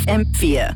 FM4.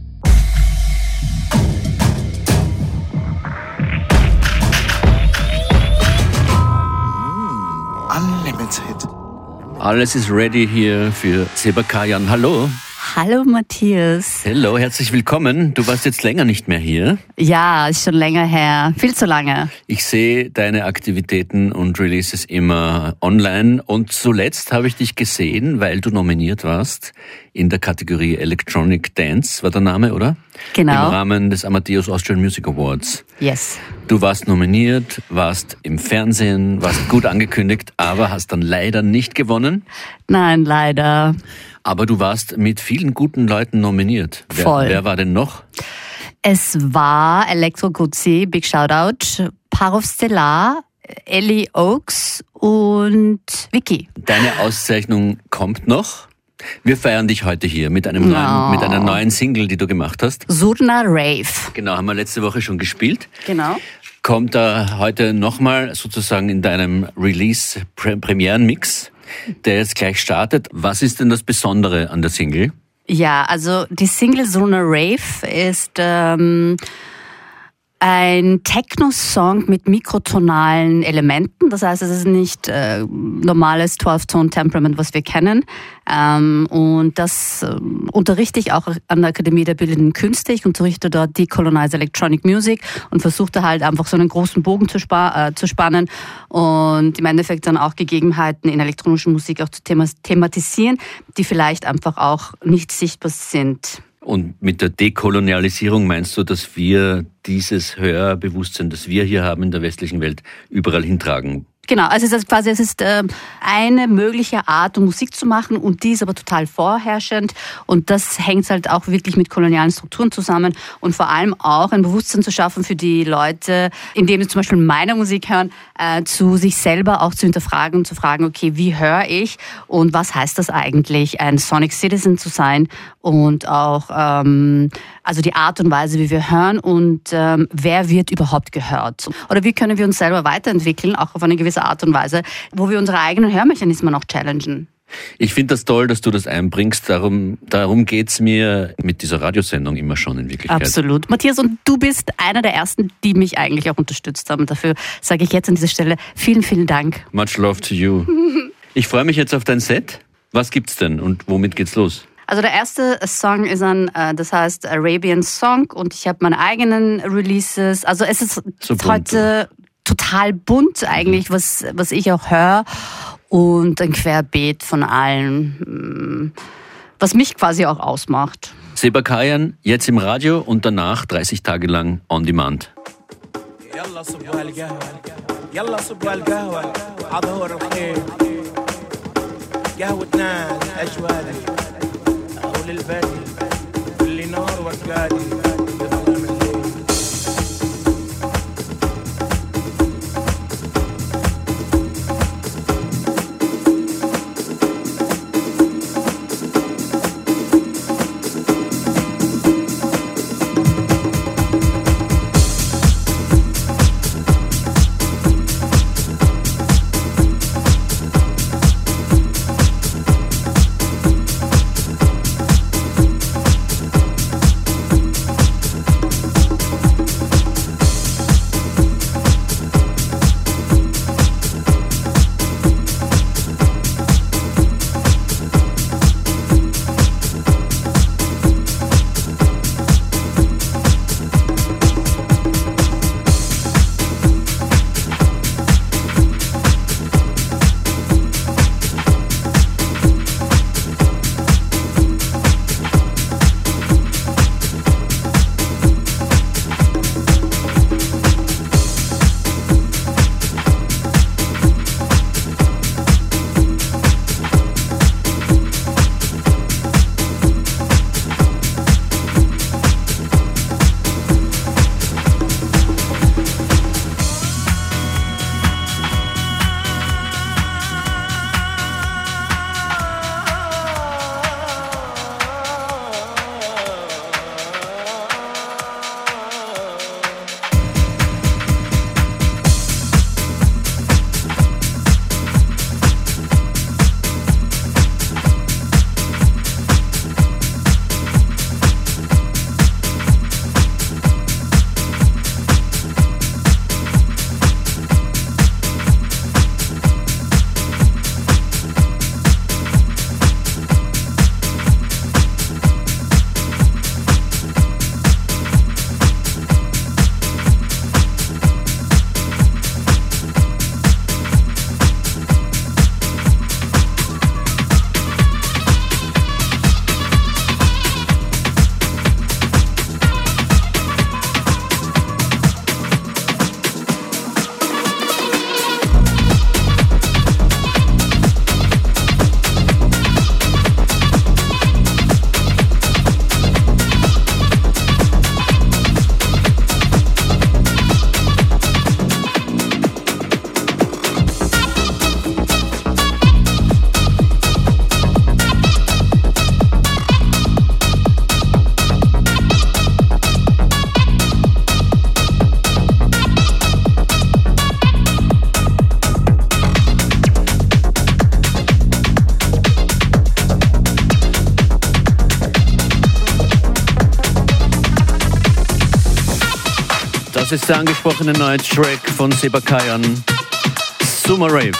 Unlimited. Alles ist ready hier für Zeba Kajan. Hallo. Hallo Matthias. Hallo, herzlich willkommen. Du warst jetzt länger nicht mehr hier. Ja, ist schon länger her. Viel zu lange. Ich sehe deine Aktivitäten und Releases immer online. Und zuletzt habe ich dich gesehen, weil du nominiert warst in der Kategorie Electronic Dance, war der Name, oder? Genau. Im Rahmen des Amadeus Austrian Music Awards. Yes. Du warst nominiert, warst im Fernsehen, warst gut angekündigt, aber hast dann leider nicht gewonnen. Nein, leider. Aber du warst mit vielen guten Leuten nominiert. Voll. Wer war denn noch? Es war Elektro Guzzi, Big Shoutout, Parov Stellar, Ellie Oaks und Vicky. Deine Auszeichnung kommt noch. Wir feiern dich heute hier mit einer neuen Single, die du gemacht hast. Surna Rave. Genau, haben wir letzte Woche schon gespielt. Genau. Kommt da heute nochmal sozusagen in deinem Release-Premieren-Mix, der jetzt gleich startet. Was ist denn das Besondere an der Single? Ja, also die Single Surna Rave ist ein Techno-Song mit mikrotonalen Elementen. Das heißt, es ist nicht normales 12-Tone-Temperament, was wir kennen. Und das unterrichte ich auch an der Akademie der Bildenden Künste. Ich unterrichte dort Decolonize Electronic Music und versuche da halt einfach so einen großen Bogen zu spannen und im Endeffekt dann auch Gegebenheiten in elektronischer Musik auch zu thematisieren, die vielleicht einfach auch nicht sichtbar sind. Und mit der Dekolonialisierung meinst du, dass wir dieses Hörbewusstsein, das wir hier haben in der westlichen Welt, überall hintragen? Genau, also es ist eine mögliche Art, um Musik zu machen und die ist aber total vorherrschend und das hängt halt auch wirklich mit kolonialen Strukturen zusammen und vor allem auch ein Bewusstsein zu schaffen für die Leute, indem sie zum Beispiel meine Musik hören, zu sich selber auch zu hinterfragen und zu fragen, okay, wie höre ich und was heißt das eigentlich, ein Sonic Citizen zu sein und auch also die Art und Weise, wie wir hören und wer wird überhaupt gehört oder wie können wir uns selber weiterentwickeln, auch auf eine gewisse Art und Weise, wo wir unsere eigenen Hörmechanismen auch challengen. Ich finde das toll, dass du das einbringst. Darum geht's mir mit dieser Radiosendung immer schon in Wirklichkeit. Absolut. Matthias, und du bist einer der Ersten, die mich eigentlich auch unterstützt haben. Dafür sage ich jetzt an dieser Stelle vielen, vielen Dank. Much love to you. Ich freue mich jetzt auf dein Set. Was gibt's denn und womit geht's los? Also der erste Song ist das heißt Arabian Song und ich habe meine eigenen Releases. Also es ist so heute total bunt eigentlich, was ich auch höre und ein Querbeet von allen, was mich quasi auch ausmacht. Zeba Kajan, jetzt im Radio und danach 30 Tage lang on demand. Das ist der angesprochene neue Track von Seba Kayan, Summer Rave.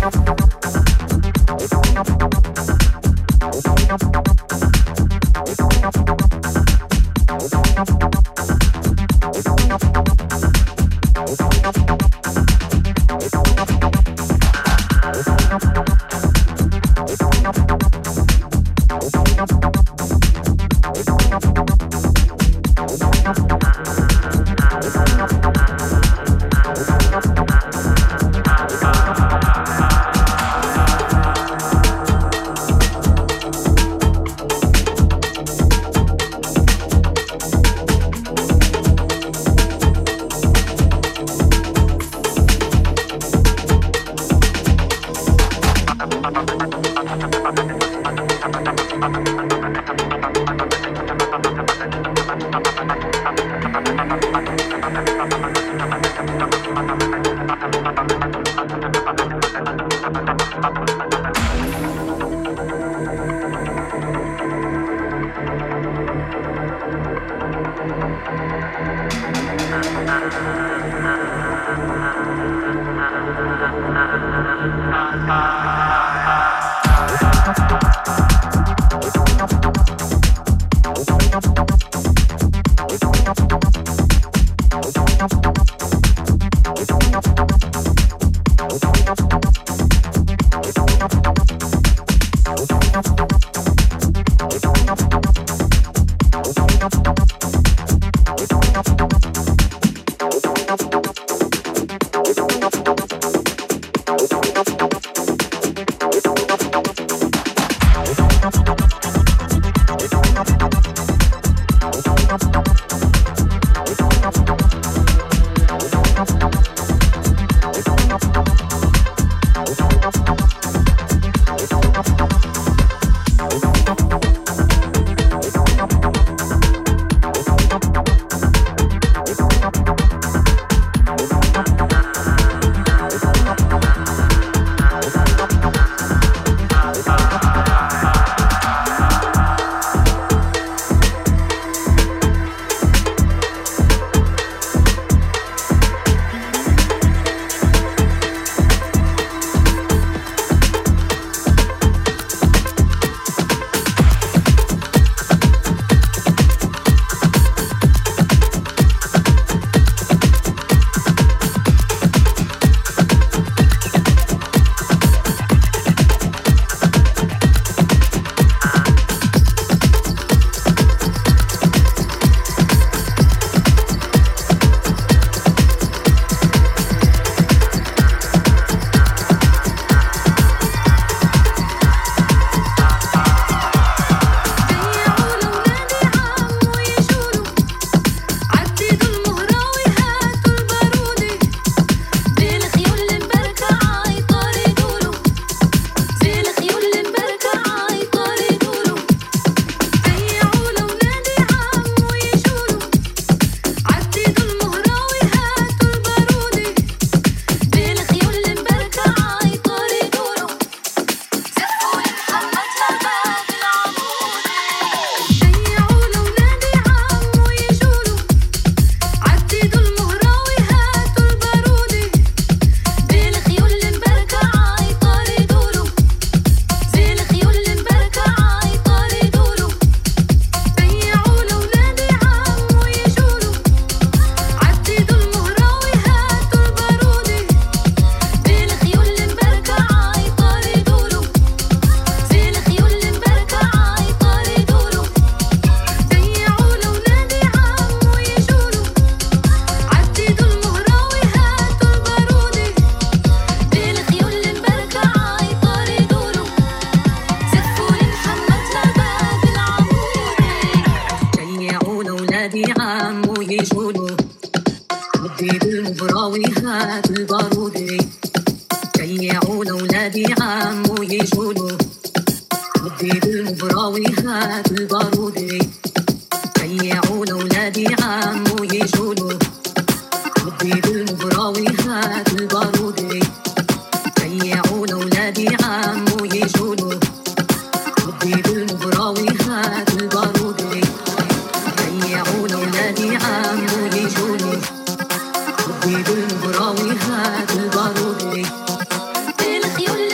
بالبراوي هات البارودي الخيول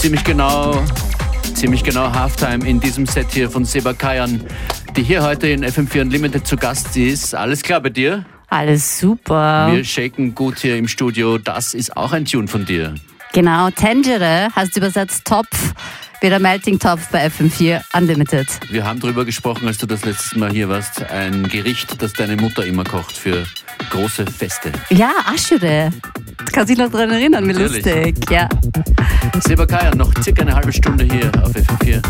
ziemlich genau Halftime in diesem Set hier von Seba Kayan, die hier heute in FM4 Unlimited zu Gast ist. Alles klar bei dir? Alles super. Wir shaken gut hier im Studio. Das ist auch ein Tune von dir. Genau, Tangere heißt übersetzt Topf, wie der Melting Topf bei FM4 Unlimited. Wir haben drüber gesprochen, als du das letzte Mal hier warst. Ein Gericht, das deine Mutter immer kocht für große Feste. Ja, Aschure. Kann sich noch daran erinnern, wie Natürlich. Lustig. Ja. Seba Kayan, noch circa eine halbe Stunde hier auf FM4.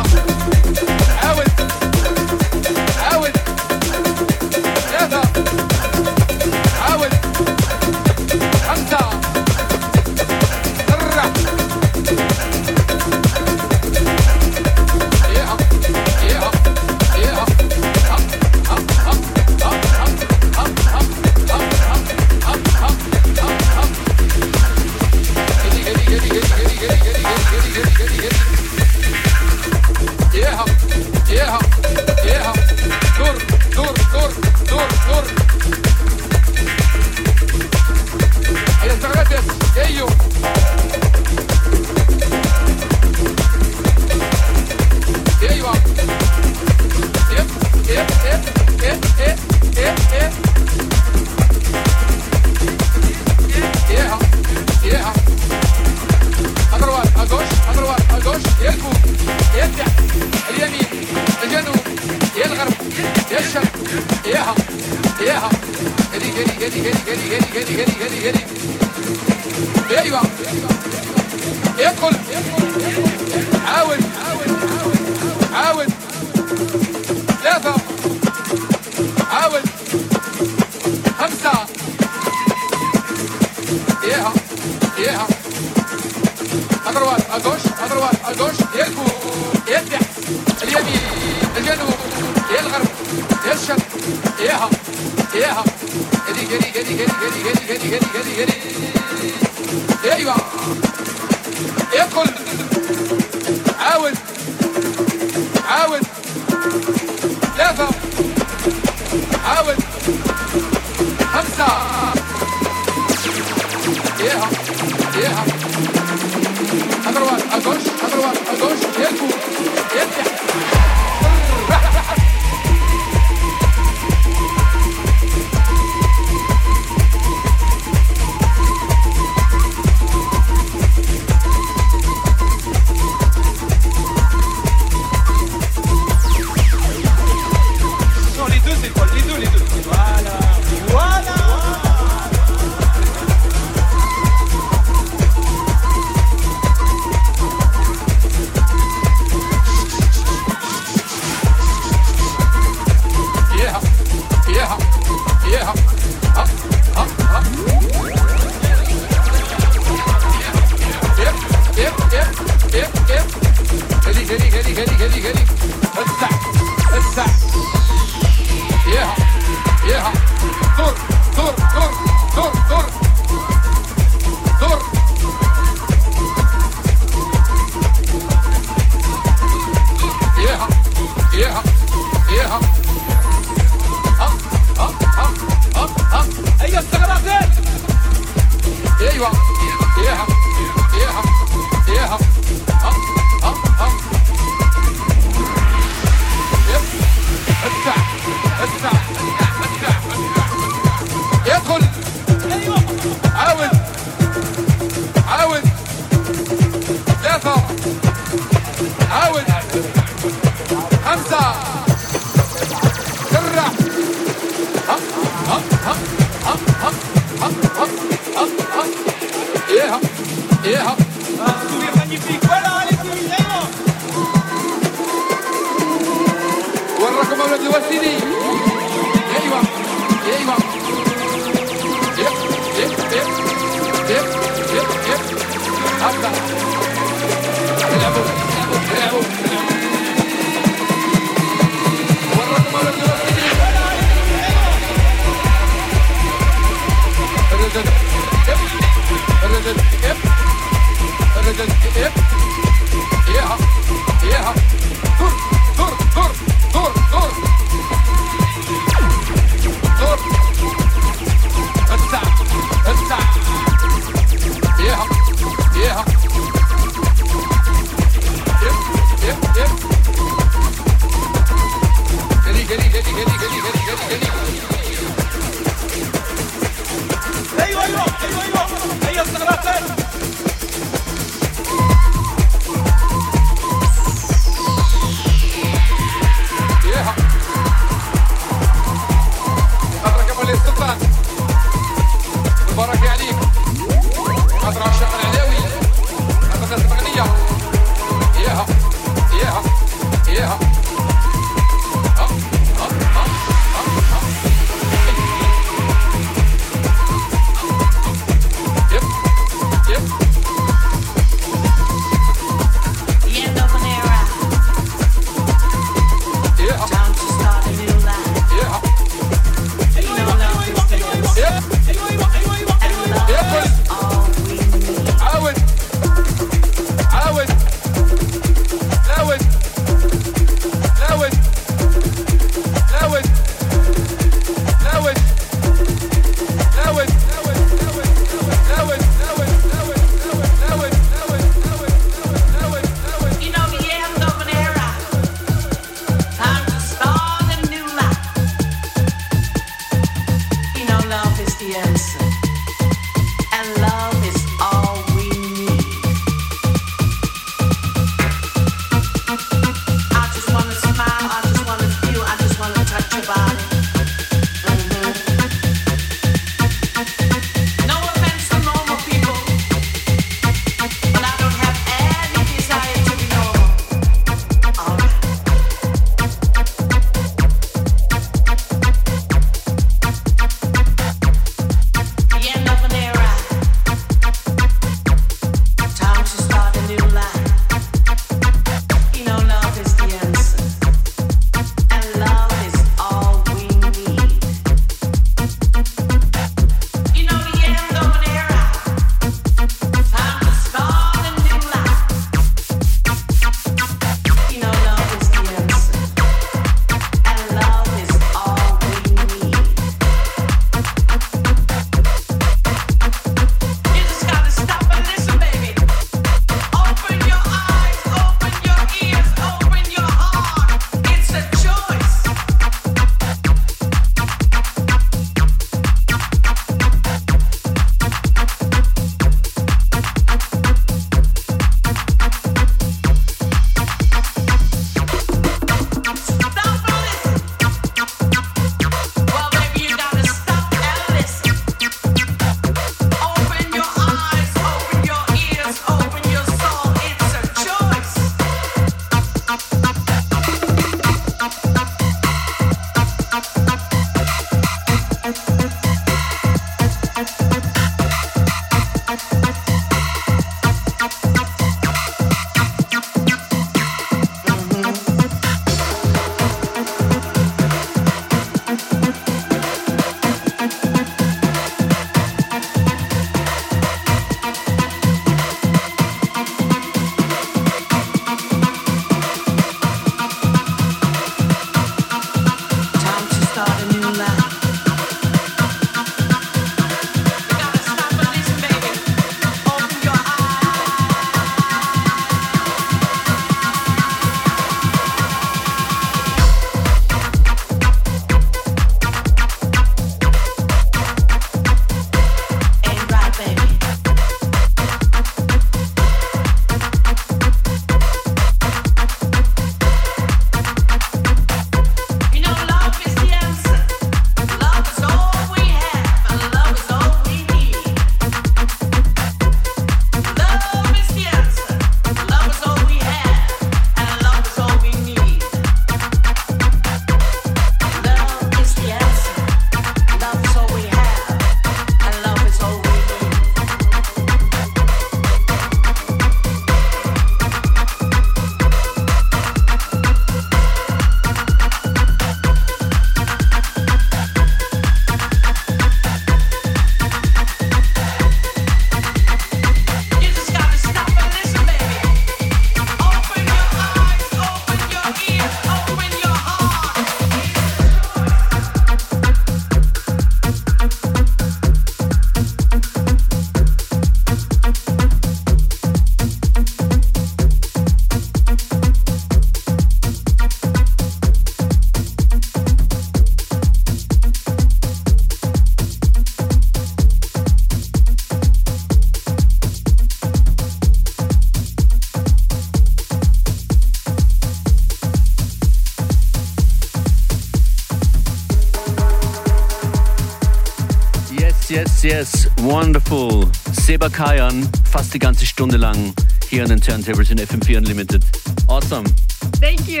Yes, wonderful. Seba Kayan, fast die ganze Stunde lang hier an den Turntables in FM4 Unlimited. Awesome. Thank you.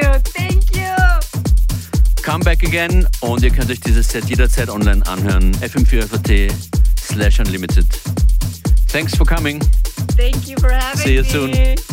Come back again und ihr könnt euch dieses Set jederzeit online anhören. FM4FAT/Unlimited. Thanks for coming. Thank you for having me. See you soon.